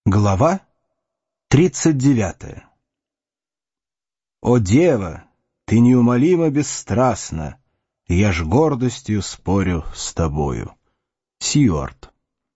Глава 39. О, дева, ты неумолимо бесстрастна, и я ж гордостью спорю с тобою. Сьюарт.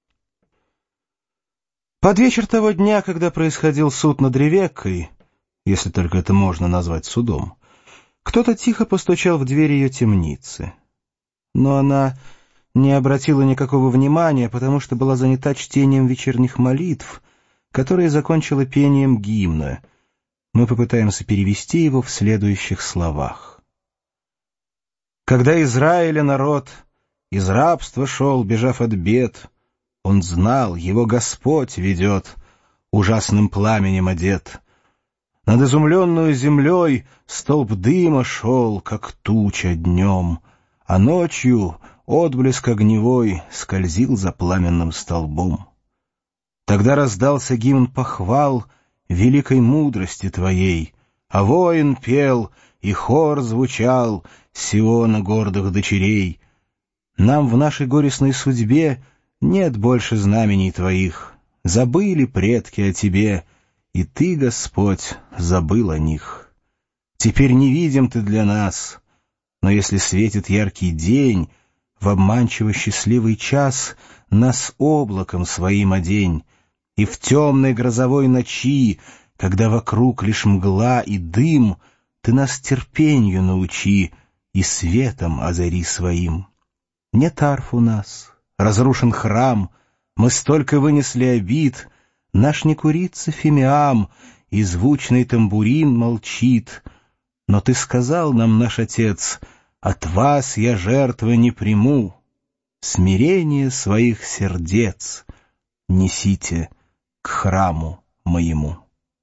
Под вечер того дня, когда происходил суд над Ревеккой, если только это можно назвать судом, кто-то тихо постучал в дверь ее темницы. Но она не обратила никакого внимания, потому что была занята чтением вечерних молитв, которые закончила пением гимна. Мы попытаемся перевести его в следующих словах. Когда Израиля народ из рабства шел, бежав от бед, он знал, его Господь ведет, ужасным пламенем одет. Над изумленную землей столб дыма шел, как туча днем, а ночью отблеск огневой скользил за пламенным столбом. Тогда раздался гимн похвал великой мудрости твоей, а воин пел, и хор звучал Сиона гордых дочерей. Нам в нашей горестной судьбе нет больше знамений твоих, забыли предки о тебе, и ты, Господь, забыл о них. Теперь не видим ты для нас, но если светит яркий день, в обманчиво счастливый час нас облаком своим одень, и в темной грозовой ночи, когда вокруг лишь мгла и дым, ты нас терпенью научи и светом озари своим. Нет арф у нас, разрушен храм, мы столько вынесли обид, наш не курица фимиам, и звучный тамбурин молчит. Но ты сказал нам, наш Отец, от вас я жертвы не приму, смирение своих сердец несите к храму моему.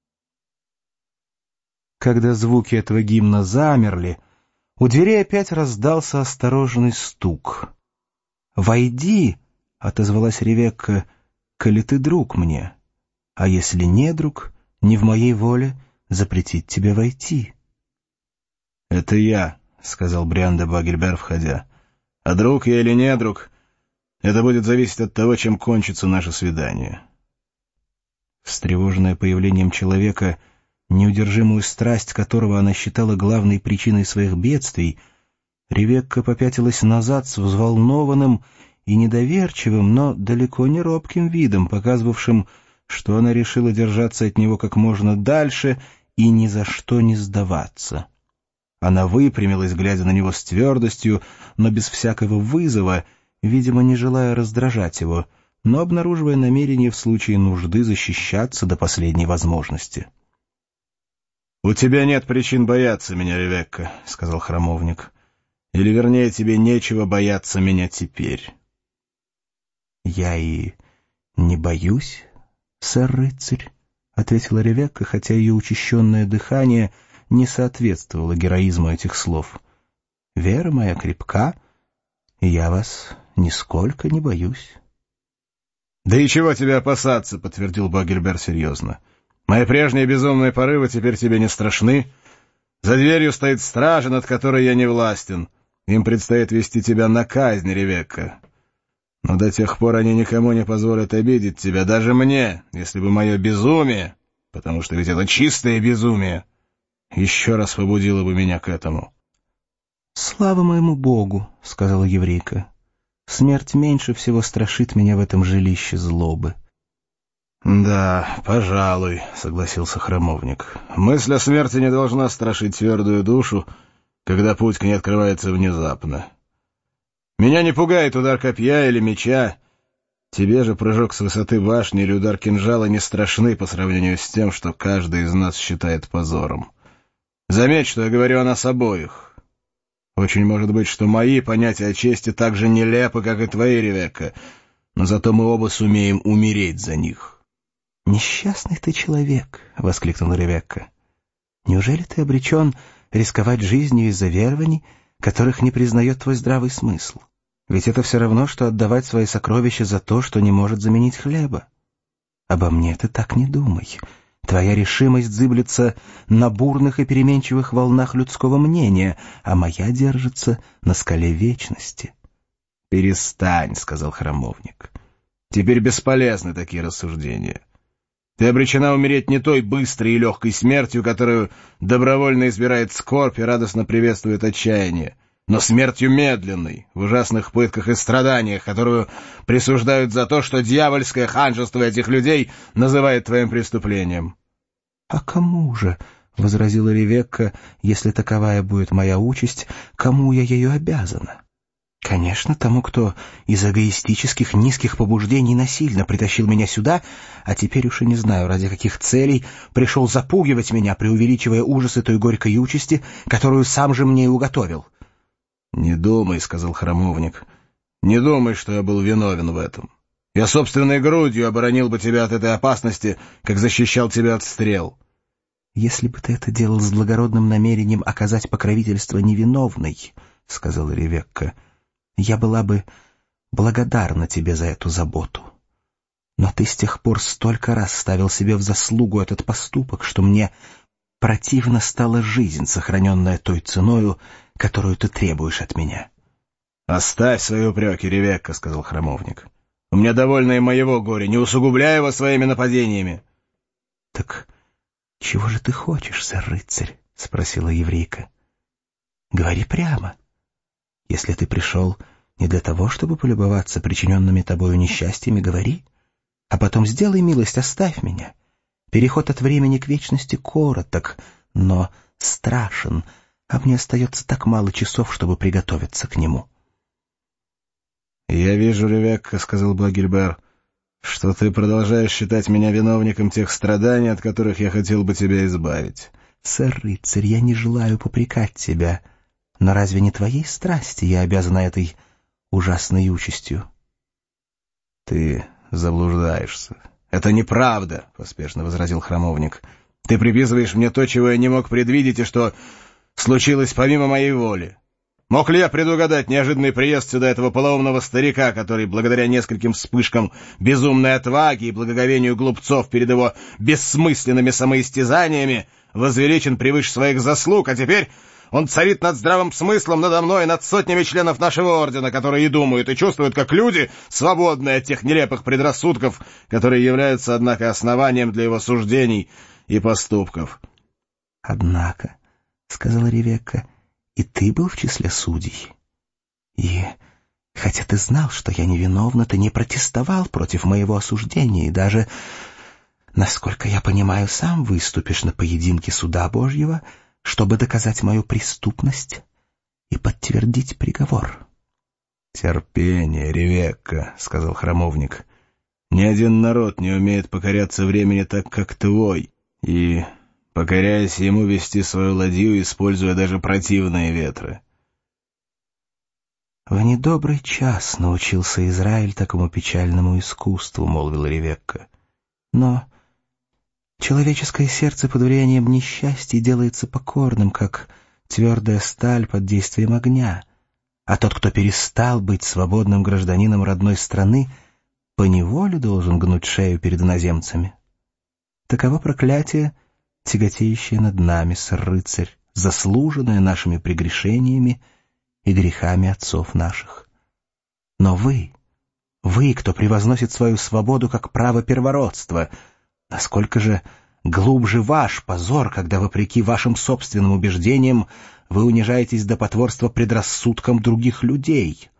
Когда звуки этого гимна замерли, у дверей опять раздался осторожный стук. «Войди», — отозвалась Ревекка, — «коли ты друг мне, а если не друг, не в моей воле запретить тебе войти». «Это я», — сказал Бриан де Багельбер, входя. «А друг я или не друг, это будет зависеть от того, чем кончится наше свидание». Встревоженная появлением человека, неудержимую страсть которого она считала главной причиной своих бедствий, Ревекка попятилась назад с взволнованным и недоверчивым, но далеко не робким видом, показывавшим, что она решила держаться от него как можно дальше и ни за что не сдаваться. Она выпрямилась, глядя на него с твердостью, но без всякого вызова, видимо, не желая раздражать его, но обнаруживая намерение в случае нужды защищаться до последней возможности. «У тебя нет причин бояться меня, Ревекка», — сказал храмовник. «Или, вернее, тебе нечего бояться меня теперь». «Я и не боюсь, сэр-рыцарь», — ответила Ревекка, хотя ее учащенное дыхание не соответствовало героизму этих слов. «Вера моя крепка, и я вас нисколько не боюсь». «Да и чего тебе опасаться», — подтвердил Багельбер серьезно. «Мои прежние безумные порывы теперь тебе не страшны. За дверью стоит стража, над которой я не властен. Им предстоит вести тебя на казнь, Ревекка. Но до тех пор они никому не позволят обидеть тебя, даже мне, если бы мое безумие, потому что ведь это чистое безумие, еще раз побудило бы меня к этому». «Слава моему Богу», — сказала еврейка. «Смерть меньше всего страшит меня в этом жилище злобы». «Да, пожалуй», — согласился храмовник. «Мысль о смерти не должна страшить твердую душу, когда путь к ней открывается внезапно. Меня не пугает удар копья или меча. Тебе же прыжок с высоты башни или удар кинжала не страшны по сравнению с тем, что каждый из нас считает позором. Заметь, что я говорю о нас обоих. Очень может быть, что мои понятия о чести так же нелепы, как и твои, Ревекка, но зато мы оба сумеем умереть за них». «Несчастный ты человек», — воскликнула Ревекка. «Неужели ты обречен рисковать жизнью из-за верований, которых не признает твой здравый смысл? Ведь это все равно, что отдавать свои сокровища за то, что не может заменить хлеба. Обо мне ты так не думай. Твоя решимость зыблется на бурных и переменчивых волнах людского мнения, а моя держится на скале вечности». «Перестань», — сказал храмовник. «Теперь бесполезны такие рассуждения. Ты обречена умереть не той быстрой и легкой смертью, которую добровольно избирает скорбь и радостно приветствует отчаяние, но смертью медленной, в ужасных пытках и страданиях, которую присуждают за то, что дьявольское ханжество этих людей называет твоим преступлением. — А кому же, — возразила Ревекка, — если таковая будет моя участь, кому я ею обязана? Конечно, тому, кто из эгоистических низких побуждений насильно притащил меня сюда, а теперь уж и не знаю, ради каких целей, пришел запугивать меня, преувеличивая ужасы той горькой участи, которую сам же мне и уготовил. — Не думай, — сказал храмовник, — не думай, что я был виновен в этом. Я собственной грудью оборонил бы тебя от этой опасности, как защищал тебя от стрел. — Если бы ты это делал с благородным намерением оказать покровительство невиновной, — сказала Ревекка, — я была бы благодарна тебе за эту заботу. Но ты с тех пор столько раз ставил себе в заслугу этот поступок, что мне противна стала жизнь, сохраненная той ценою, которую ты требуешь от меня. — Оставь свои упреки, Ревекка, — сказал храмовник. — У меня довольно и моего горя, не усугубляй его своими нападениями. — Так чего же ты хочешь, сэр-рыцарь? — спросила еврейка. — Говори прямо. Если ты пришел не для того, чтобы полюбоваться причиненными тобою несчастьями, говори, а потом сделай милость, оставь меня. Переход от времени к вечности короток, но страшен, а мне остается так мало часов, чтобы приготовиться к нему. — Я вижу, Ревекка, — сказал Благильбер, — что ты продолжаешь считать меня виновником тех страданий, от которых я хотел бы тебя избавить. — Сэр-рыцарь, я не желаю попрекать тебя, но разве не твоей страсти я обязана этой ужасной участью? — Ты заблуждаешься. — Это неправда, — поспешно возразил храмовник. — Ты приписываешь мне то, чего я не мог предвидеть, и что случилось помимо моей воли. Мог ли я предугадать неожиданный приезд сюда этого полоумного старика, который, благодаря нескольким вспышкам безумной отваги и благоговению глупцов перед его бессмысленными самоистязаниями, возвеличен превыше своих заслуг, а теперь он царит над здравым смыслом надо мной и над сотнями членов нашего ордена, которые и думают, и чувствуют, как люди, свободные от тех нелепых предрассудков, которые являются, однако, основанием для его суждений и поступков. — Однако, — сказала Ревекка, — и ты был в числе судей. И, хотя ты знал, что я невиновна, ты не протестовал против моего осуждения, и даже, насколько я понимаю, сам выступишь на поединке суда Божьего, чтобы доказать мою преступность и подтвердить приговор. — Терпение, Ревекка, — сказал храмовник. — Ни один народ не умеет покоряться времени так, как твой, и, покоряясь ему, вести свою ладью, используя даже противные ветры. — В недобрый час научился Израиль такому печальному искусству, — молвила Ревекка. — Но человеческое сердце под влиянием несчастья делается покорным, как твердая сталь под действием огня, а тот, кто перестал быть свободным гражданином родной страны, поневоле должен гнуть шею перед иноземцами. Таково проклятие, тяготеющее над нами, сэр-рыцарь, заслуженное нашими прегрешениями и грехами отцов наших. Но вы, кто превозносит свою свободу как право первородства, насколько же глубже ваш позор, когда, вопреки вашим собственным убеждениям, вы унижаетесь до потворства предрассудкам других людей.